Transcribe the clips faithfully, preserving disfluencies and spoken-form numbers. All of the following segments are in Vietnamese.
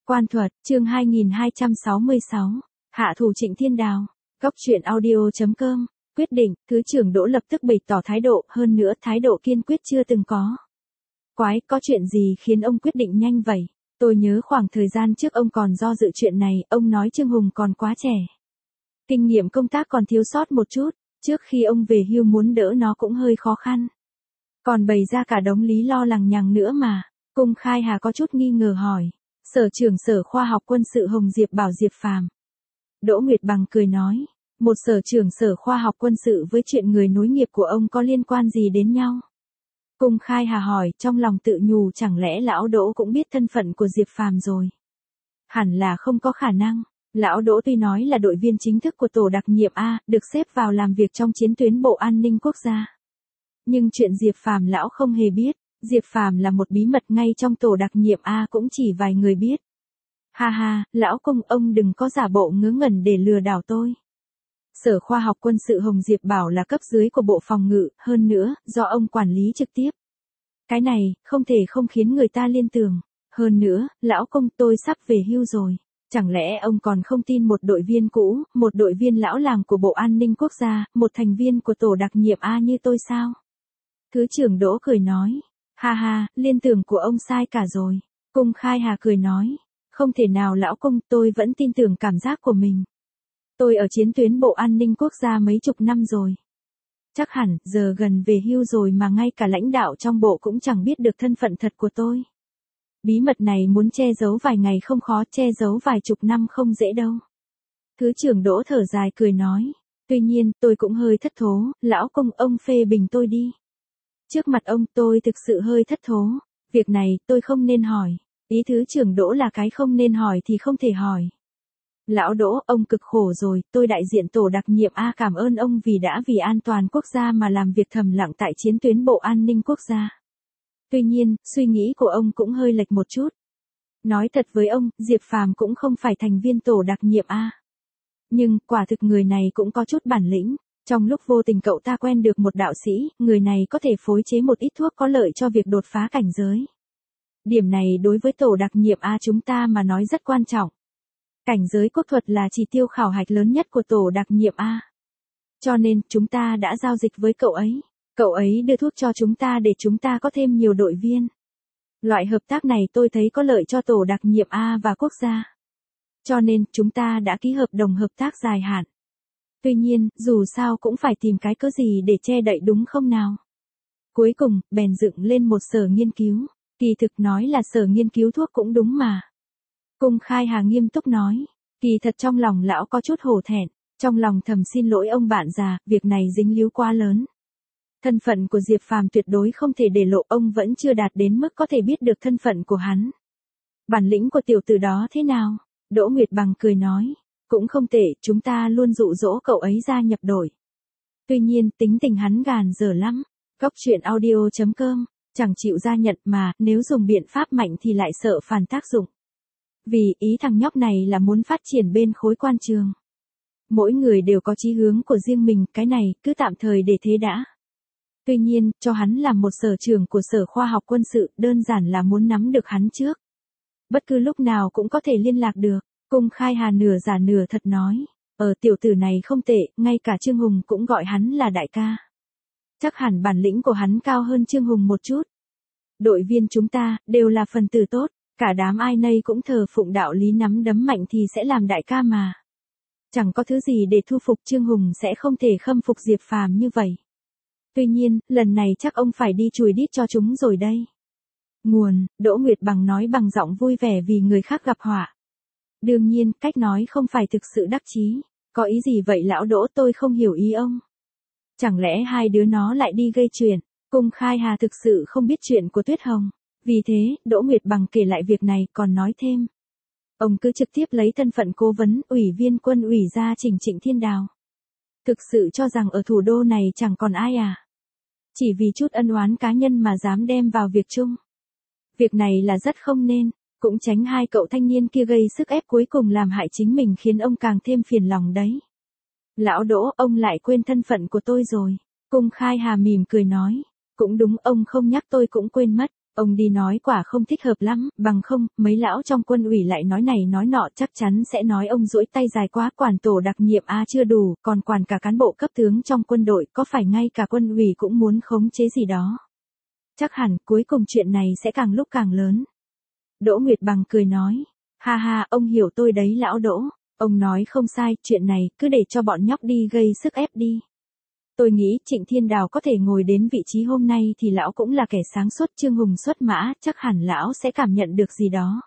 Quan thuật, chương hai nghìn hai trăm sáu mươi sáu, hạ thủ Trịnh Thiên Đào. Góc truyện audio chấm com, quyết định, Thứ trưởng Đỗ lập tức bày tỏ thái độ, hơn nữa thái độ kiên quyết chưa từng có. Quái, có chuyện gì khiến ông quyết định nhanh vậy? Tôi nhớ khoảng thời gian trước ông còn do dự chuyện này, ông nói Trương Hùng còn quá trẻ. Kinh nghiệm công tác còn thiếu sót một chút, trước khi ông về hưu muốn đỡ nó cũng hơi khó khăn. Còn bày ra cả đống lý lo lằng nhằng nữa mà. Cung Khai Hà có chút nghi ngờ hỏi. Sở trưởng Sở Khoa học Quân sự Hồng Diệp bảo Diệp Phàm. Đỗ Nguyệt Bằng cười nói, một sở trưởng Sở Khoa học Quân sự với chuyện người nối nghiệp của ông có liên quan gì đến nhau? Cung Khai Hà hỏi, trong lòng tự nhủ chẳng lẽ lão Đỗ cũng biết thân phận của Diệp Phàm rồi? Hẳn là không có khả năng. Lão Đỗ tuy nói là đội viên chính thức của tổ đặc nhiệm A, được xếp vào làm việc trong chiến tuyến Bộ An ninh Quốc gia. Nhưng chuyện Diệp Phàm lão không hề biết. Diệp Phàm là một bí mật ngay trong tổ đặc nhiệm A cũng chỉ vài người biết. Ha ha, lão Cung ông đừng có giả bộ ngớ ngẩn để lừa đảo tôi. Sở Khoa học Quân sự Hồng Diệp bảo là cấp dưới của Bộ Phòng ngự, hơn nữa, do ông quản lý trực tiếp. Cái này, không thể không khiến người ta liên tưởng. Hơn nữa, lão Cung tôi sắp về hưu rồi. Chẳng lẽ ông còn không tin một đội viên cũ, một đội viên lão làng của Bộ An ninh Quốc gia, một thành viên của tổ đặc nhiệm A như tôi sao? Thứ trưởng Đỗ cười nói. Ha ha, liên tưởng của ông sai cả rồi. Cung Khai Hà cười nói. Không thể nào lão Cung, tôi vẫn tin tưởng cảm giác của mình. Tôi ở chiến tuyến Bộ An ninh Quốc gia mấy chục năm rồi. Chắc hẳn, giờ gần về hưu rồi mà ngay cả lãnh đạo trong bộ cũng chẳng biết được thân phận thật của tôi. Bí mật này muốn che giấu vài ngày không khó, che giấu vài chục năm không dễ đâu. Thứ trưởng Đỗ thở dài cười nói. Tuy nhiên, tôi cũng hơi thất thố, lão Cung ông phê bình tôi đi. Trước mặt ông tôi thực sự hơi thất thố. Việc này tôi không nên hỏi. Ý Thứ trưởng Đỗ là cái không nên hỏi thì không thể hỏi. Lão Đỗ, ông cực khổ rồi, tôi đại diện tổ đặc nhiệm A cảm ơn ông vì đã vì an toàn quốc gia mà làm việc thầm lặng tại chiến tuyến Bộ An ninh Quốc gia. Tuy nhiên, suy nghĩ của ông cũng hơi lệch một chút. Nói thật với ông, Diệp Phàm cũng không phải thành viên tổ đặc nhiệm A. Nhưng, quả thực người này cũng có chút bản lĩnh. Trong lúc vô tình cậu ta quen được một đạo sĩ, người này có thể phối chế một ít thuốc có lợi cho việc đột phá cảnh giới. Điểm này đối với tổ đặc nhiệm A chúng ta mà nói rất quan trọng. Cảnh giới quốc thuật là chỉ tiêu khảo hạch lớn nhất của tổ đặc nhiệm A. Cho nên, chúng ta đã giao dịch với cậu ấy. Cậu ấy đưa thuốc cho chúng ta để chúng ta có thêm nhiều đội viên. Loại hợp tác này tôi thấy có lợi cho tổ đặc nhiệm A và quốc gia. Cho nên, chúng ta đã ký hợp đồng hợp tác dài hạn. Tuy nhiên, dù sao cũng phải tìm cái cớ gì để che đậy đúng không nào? Cuối cùng, bèn dựng lên một sở nghiên cứu. Kỳ thực nói là sở nghiên cứu thuốc cũng đúng mà. Cung Khai Hà nghiêm túc nói. Kỳ thật trong lòng lão có chút hổ thẹn. Trong lòng thầm xin lỗi ông bạn già, việc này dính líu quá lớn. Thân phận của Diệp Phàm tuyệt đối không thể để lộ, ông vẫn chưa đạt đến mức có thể biết được thân phận của hắn. Bản lĩnh của tiểu tử đó thế nào? Đỗ Nguyệt Bằng cười nói. Cũng không tệ, chúng ta luôn dụ dỗ cậu ấy gia nhập đội. Tuy nhiên, tính tình hắn gàn dở lắm. Góc truyện audio chấm com, chẳng chịu gia nhận mà, nếu dùng biện pháp mạnh thì lại sợ phản tác dụng. Vì, ý thằng nhóc này là muốn phát triển bên khối quan trường. Mỗi người đều có chí hướng của riêng mình, cái này, cứ tạm thời để thế đã. Tuy nhiên, cho hắn làm một sở trưởng của Sở Khoa học Quân sự, đơn giản là muốn nắm được hắn trước. Bất cứ lúc nào cũng có thể liên lạc được. Cung Khai Hà nửa giả nửa thật nói. Ờ tiểu tử này không tệ, ngay cả Trương Hùng cũng gọi hắn là đại ca. Chắc hẳn bản lĩnh của hắn cao hơn Trương Hùng một chút. Đội viên chúng ta, đều là phần tử tốt, cả đám ai nấy cũng thờ phụng đạo lý nắm đấm mạnh thì sẽ làm đại ca mà. Chẳng có thứ gì để thu phục Trương Hùng sẽ không thể khâm phục Diệp Phàm như vậy. Tuy nhiên, lần này chắc ông phải đi chùi đít cho chúng rồi đây. Nguồn, Đỗ Nguyệt Bằng nói bằng giọng vui vẻ vì người khác gặp họa. Đương nhiên, cách nói không phải thực sự đắc chí. Có ý gì vậy lão Đỗ, tôi không hiểu ý ông. Chẳng lẽ hai đứa nó lại đi gây chuyện? Cung Khai Hà thực sự không biết chuyện của Tuyết Hồng. Vì thế, Đỗ Nguyệt Bằng kể lại việc này còn nói thêm. Ông cứ trực tiếp lấy thân phận cố vấn, ủy viên quân ủy ra chỉnh Trịnh Thiên Đào. Thực sự cho rằng ở thủ đô này chẳng còn ai à? Chỉ vì chút ân oán cá nhân mà dám đem vào việc chung. Việc này là rất không nên. Cũng tránh hai cậu thanh niên kia gây sức ép cuối cùng làm hại chính mình khiến ông càng thêm phiền lòng đấy. Lão Đỗ, ông lại quên thân phận của tôi rồi. Cung Khai Hà mỉm cười nói. Cũng đúng, ông không nhắc tôi cũng quên mất. Ông đi nói quả không thích hợp lắm, bằng không, mấy lão trong quân ủy lại nói này nói nọ chắc chắn sẽ nói ông duỗi tay dài quá, quản tổ đặc nhiệm a chưa đủ, còn quản cả cán bộ cấp tướng trong quân đội, có phải ngay cả quân ủy cũng muốn khống chế gì đó. Chắc hẳn cuối cùng chuyện này sẽ càng lúc càng lớn. Đỗ Nguyệt Bằng cười nói, ha ha, ông hiểu tôi đấy lão Đỗ, ông nói không sai, chuyện này cứ để cho bọn nhóc đi gây sức ép đi. Tôi nghĩ Trịnh Thiên Đào có thể ngồi đến vị trí hôm nay thì lão cũng là kẻ sáng suốt, Trương Hùng xuất mã, chắc hẳn lão sẽ cảm nhận được gì đó.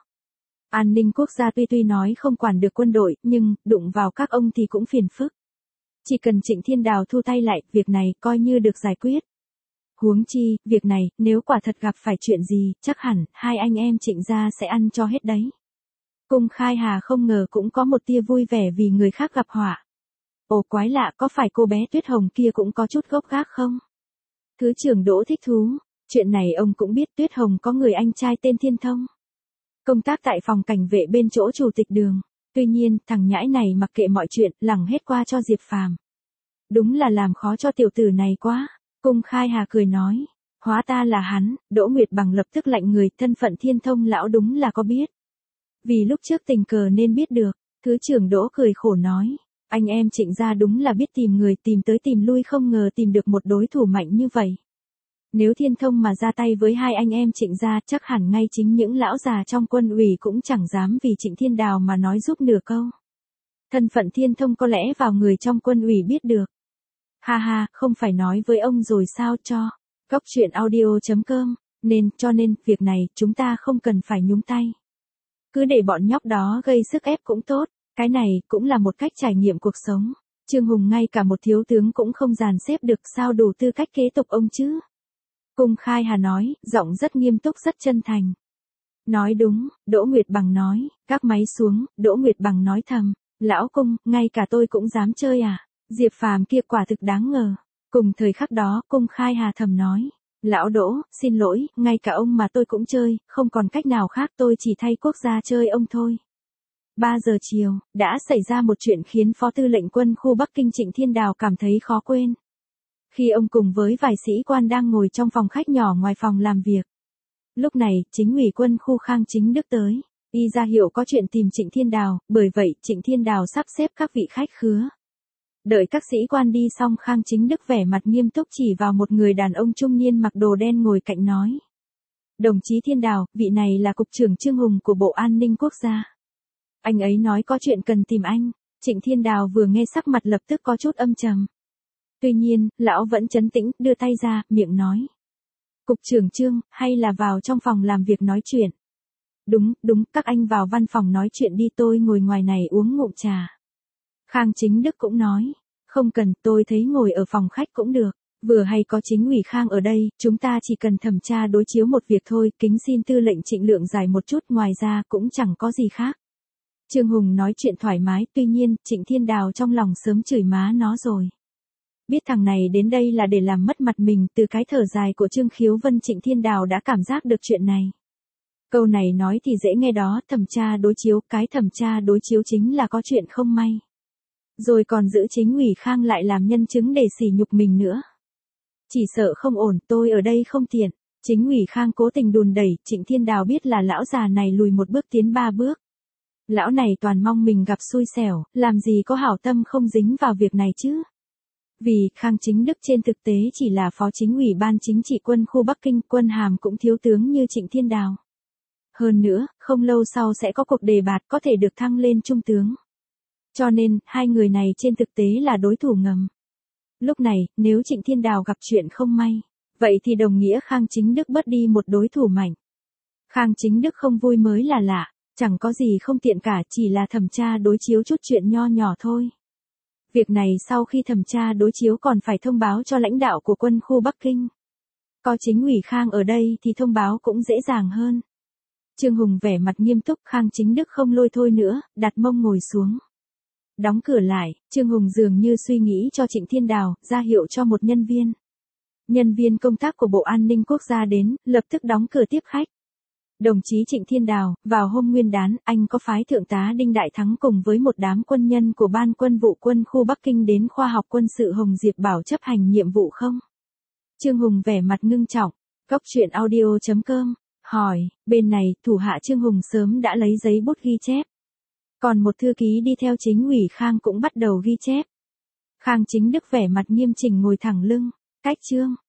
An ninh quốc gia tuy tuy nói không quản được quân đội, nhưng đụng vào các ông thì cũng phiền phức. Chỉ cần Trịnh Thiên Đào thu tay lại, việc này coi như được giải quyết. Huống chi, việc này, nếu quả thật gặp phải chuyện gì, chắc hẳn, hai anh em Trịnh gia sẽ ăn cho hết đấy. Cung Khai Hà không ngờ cũng có một tia vui vẻ vì người khác gặp họa. Ồ quái lạ, có phải cô bé Tuyết Hồng kia cũng có chút gốc gác không? Thứ trưởng Đỗ thích thú, chuyện này ông cũng biết Tuyết Hồng có người anh trai tên Thiên Thông. Công tác tại phòng cảnh vệ bên chỗ chủ tịch Đường. Tuy nhiên, thằng nhãi này mặc kệ mọi chuyện, lẳng hết qua cho Diệp Phàm. Đúng là làm khó cho tiểu tử này quá. Cung Khai Hà cười nói, hóa ta là hắn, Đỗ Nguyệt Bằng lập tức lạnh người, thân phận Thiên Thông lão đúng là có biết. Vì lúc trước tình cờ nên biết được, thứ trưởng Đỗ cười khổ nói, anh em Trịnh gia đúng là biết tìm người, tìm tới tìm lui không ngờ tìm được một đối thủ mạnh như vậy. Nếu Thiên Thông mà ra tay với hai anh em Trịnh gia chắc hẳn ngay chính những lão già trong quân ủy cũng chẳng dám vì Trịnh Thiên Đào mà nói giúp nửa câu. Thân phận Thiên Thông có lẽ vào người trong quân ủy biết được. Ha ha, không phải nói với ông rồi sao cho. Góc truyện audio chấm com, nên, cho nên, việc này, chúng ta không cần phải nhúng tay. Cứ để bọn nhóc đó gây sức ép cũng tốt, cái này cũng là một cách trải nghiệm cuộc sống. Trương Hùng ngay cả một thiếu tướng cũng không dàn xếp được, sao đủ tư cách kế tục ông chứ? Cung Khai Hà nói, giọng rất nghiêm túc rất chân thành. Nói đúng, Đỗ Nguyệt Bằng nói, các máy xuống, Đỗ Nguyệt Bằng nói thầm, lão Cung, ngay cả tôi cũng dám chơi à? Diệp Phàm kia quả thực đáng ngờ. Cùng thời khắc đó, Cung Khai Hà thầm nói, lão Đỗ, xin lỗi, ngay cả ông mà tôi cũng chơi, không còn cách nào khác, tôi chỉ thay quốc gia chơi ông thôi. ba giờ chiều, đã xảy ra một chuyện khiến Phó Tư lệnh quân khu Bắc Kinh Trịnh Thiên Đào cảm thấy khó quên. Khi ông cùng với vài sĩ quan đang ngồi trong phòng khách nhỏ ngoài phòng làm việc. Lúc này, chính ủy quân khu Khang Chính Đức tới, y ra hiệu có chuyện tìm Trịnh Thiên Đào, bởi vậy Trịnh Thiên Đào sắp xếp các vị khách khứa. Đợi các sĩ quan đi xong, Khang Chính Đức vẻ mặt nghiêm túc chỉ vào một người đàn ông trung niên mặc đồ đen ngồi cạnh nói. Đồng chí Thiên Đào, vị này là Cục trưởng Trương Hùng của Bộ An ninh Quốc gia. Anh ấy nói có chuyện cần tìm anh. Trịnh Thiên Đào vừa nghe sắc mặt lập tức có chút âm trầm. Tuy nhiên, lão vẫn trấn tĩnh, đưa tay ra, miệng nói. Cục trưởng Trương, hay là vào trong phòng làm việc nói chuyện? Đúng, đúng, các anh vào văn phòng nói chuyện đi, tôi ngồi ngoài này uống ngụm trà. Khang Chính Đức cũng nói, không cần, tôi thấy ngồi ở phòng khách cũng được, vừa hay có chính ủy Khang ở đây, chúng ta chỉ cần thẩm tra đối chiếu một việc thôi, kính xin tư lệnh Trịnh lượng giải một chút, ngoài ra cũng chẳng có gì khác. Trương Hùng nói chuyện thoải mái, tuy nhiên, Trịnh Thiên Đào trong lòng sớm chửi má nó rồi. Biết thằng này đến đây là để làm mất mặt mình, từ cái thở dài của Trương Khiếu Vân Trịnh Thiên Đào đã cảm giác được chuyện này. Câu này nói thì dễ nghe đó, thẩm tra đối chiếu, cái thẩm tra đối chiếu chính là có chuyện không may. Rồi còn giữ chính ủy Khang lại làm nhân chứng để sỉ nhục mình nữa. Chỉ sợ không ổn, tôi ở đây không tiện. Chính ủy Khang cố tình đùn đẩy, Trịnh Thiên Đào biết là lão già này lùi một bước tiến ba bước. Lão này toàn mong mình gặp xui xẻo, làm gì có hảo tâm không dính vào việc này chứ. Vì Khang Chính Đức trên thực tế chỉ là phó chính ủy ban chính trị quân khu Bắc Kinh, quân hàm cũng thiếu tướng như Trịnh Thiên Đào. Hơn nữa, không lâu sau sẽ có cuộc đề bạt có thể được thăng lên trung tướng. Cho nên, hai người này trên thực tế là đối thủ ngầm. Lúc này, nếu Trịnh Thiên Đào gặp chuyện không may, vậy thì đồng nghĩa Khang Chính Đức bớt đi một đối thủ mạnh. Khang Chính Đức không vui mới là lạ, chẳng có gì không tiện cả, chỉ là thẩm tra đối chiếu chút chuyện nho nhỏ thôi. Việc này sau khi thẩm tra đối chiếu còn phải thông báo cho lãnh đạo của quân khu Bắc Kinh. Có chính ủy Khang ở đây thì thông báo cũng dễ dàng hơn. Trương Hùng vẻ mặt nghiêm túc, Khang Chính Đức không lôi thôi nữa, đặt mông ngồi xuống. Đóng cửa lại, Trương Hùng dường như suy nghĩ cho Trịnh Thiên Đào, ra hiệu cho một nhân viên. Nhân viên công tác của Bộ An ninh Quốc gia đến, lập tức đóng cửa tiếp khách. Đồng chí Trịnh Thiên Đào, vào hôm Nguyên đán, anh có phái Thượng tá Đinh Đại Thắng cùng với một đám quân nhân của Ban Quân vụ quân khu Bắc Kinh đến khoa học quân sự Hồng Diệp Bảo chấp hành nhiệm vụ không? Trương Hùng vẻ mặt ngưng trọng. Góc truyện audio chấm com Hỏi, bên này, thủ hạ Trương Hùng sớm đã lấy giấy bút ghi chép. Còn một thư ký đi theo chính ủy Khang cũng bắt đầu ghi chép. Khang Chính Đức vẻ mặt nghiêm chỉnh ngồi thẳng lưng, cách Trương